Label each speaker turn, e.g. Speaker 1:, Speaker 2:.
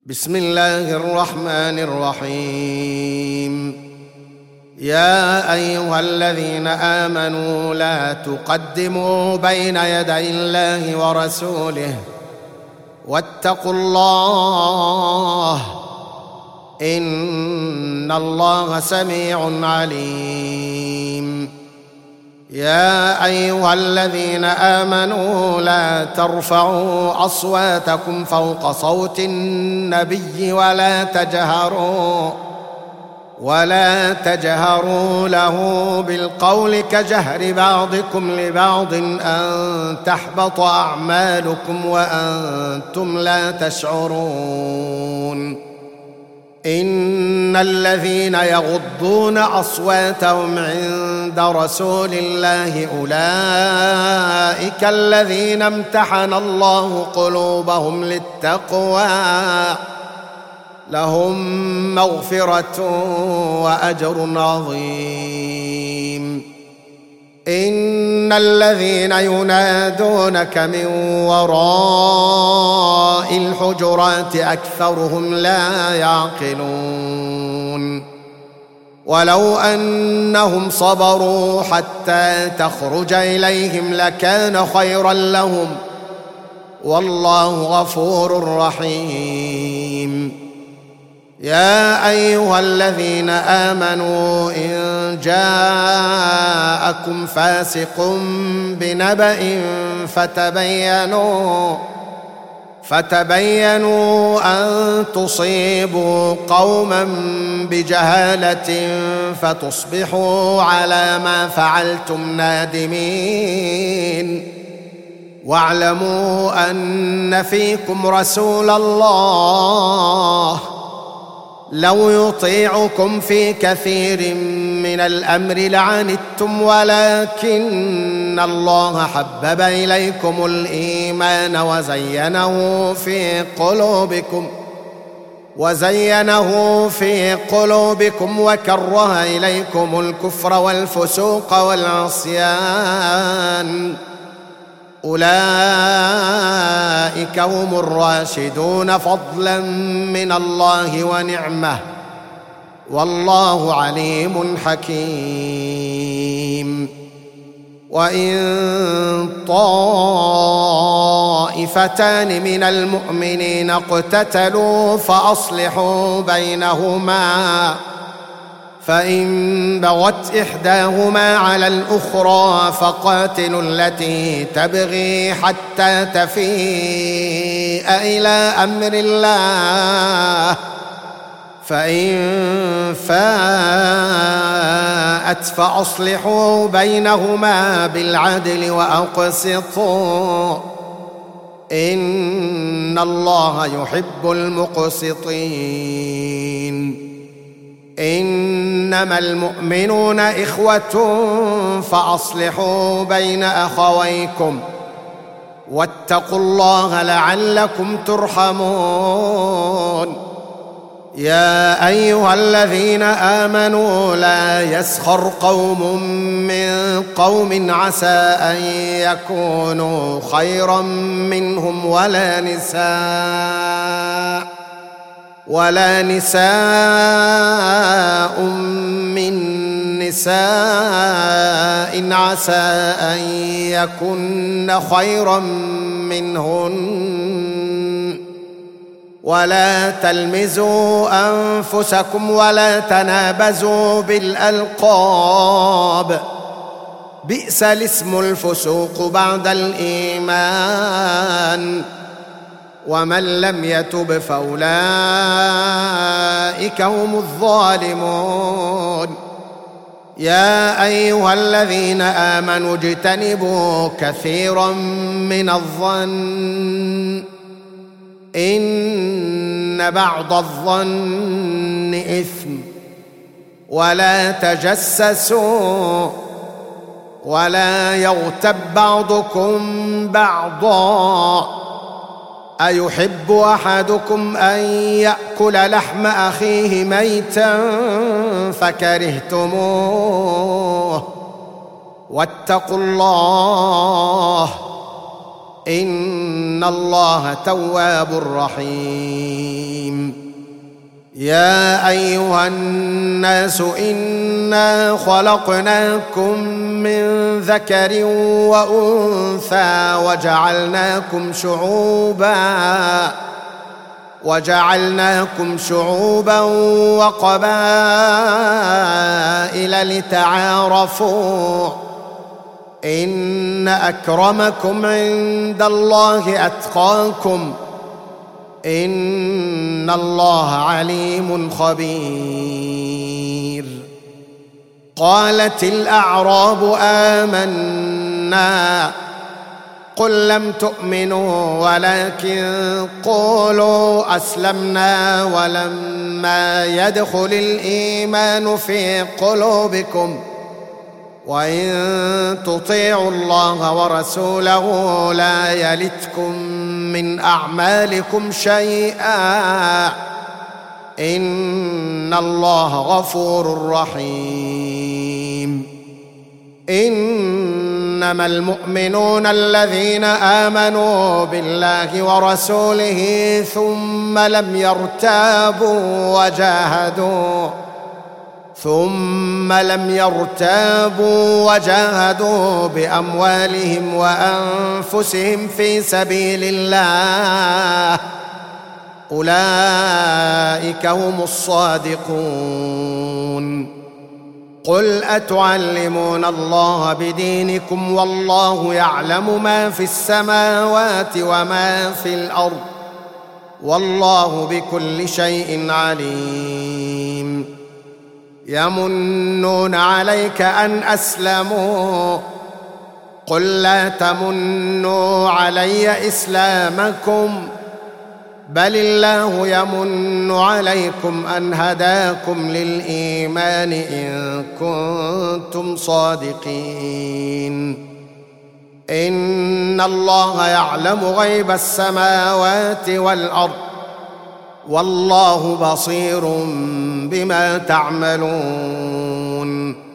Speaker 1: بسم الله الرحمن الرحيم. يا أيها الذين آمنوا لا تقدموا بين يدي الله ورسوله واتقوا الله إن الله سميع عليم. يا أيها الذين آمنوا لا ترفعوا أصواتكم فوق صوت النبي ولا تجهروا له بالقول كجهر بعضكم لبعض أن تحبط أعمالكم وأنتم لا تشعرون. إن الذين يغضون أصواتهم عند رسول الله أولئك الذين امتحن الله قلوبهم للتقوى لهم مغفرة وأجر عظيم. إن الذين ينادونك من وراء الحجرات أكثرهم لا يعقلون. ولو أنهم صبروا حتى تخرج إليهم لكان خيرا لهم والله غفور رحيم. يا أيها الذين آمنوا إن جاءكم فاسق بنبأ فتبينوا أن تصيبوا قوما بجهالة فتصبحوا على ما فعلتم نادمين. واعلموا أن فيكم رسول الله لو يطيعكم في كثير من الأمر لعنتم ولكن الله حبب إليكم الإيمان وزينه في قلوبكم وكره إليكم الكفر والفسوق والعصيان أولئك هم الراشدون فضلا من الله ونعمة والله عليم حكيم. وإن طائفتان من المؤمنين اقتتلوا فأصلحوا بينهما فإن بغت إحداهما على الأخرى فقاتلوا التي تبغي حتى تفيء إلى أمر الله فإن فاءت فأصلحوا بينهما بالعدل وأقسطوا إن الله يحب المقسطين. إنما المؤمنون إخوة فأصلحوا بين أخويكم واتقوا الله لعلكم ترحمون. يا أيها الذين آمنوا لا يسخر قوم من قوم عسى أن يكونوا خيرا منهم ولا نساء من نساء عسى أن يكن خيرا منهن. ولا تلمزوا أنفسكم ولا تنابزوا بالألقاب بئس الاسم الفسوق بعد الإيمان ومن لم يتب فأولئك هم الظالمون. يا أيها الذين آمنوا اجتنبوا كثيرا من الظن إن بعض الظن إثم ولا تجسسوا ولا يغتب بعضكم بعضا أيحب أحدكم أن يأكل لحم أخيه ميتا فكرهتموه واتقوا الله إن الله تواب رحيم. يا أيها الناس إنا خلقناكم من ذكر وأنثى وجعلناكم شعوبا وقبائل لتعارفوا إن أكرمكم عند الله أتقاكم إن الله عليم خبير. قالت الأعراب آمنا قل لم تؤمنوا ولكن قولوا أسلمنا ولما يدخل الإيمان في قلوبكم وإن تطيعوا الله ورسوله لا يلتكم من أعمالكم شيئا إن الله غفور رحيم. إنما المؤمنون الذين آمنوا بالله ورسوله ثم لم يرتابوا وجاهدوا بأموالهم وأنفسهم في سبيل الله أولئك هم الصادقون. قل أتعلمون الله بدينكم والله يعلم ما في السماوات وما في الأرض والله بكل شيء عليم. يمنون عليك أن أسلموا قل لا تمنوا علي إسلامكم بل الله يمن عليكم أن هداكم للإيمان إن كنتم صادقين. إن الله يعلم غيب السماوات والأرض والله بصير بما تعملون.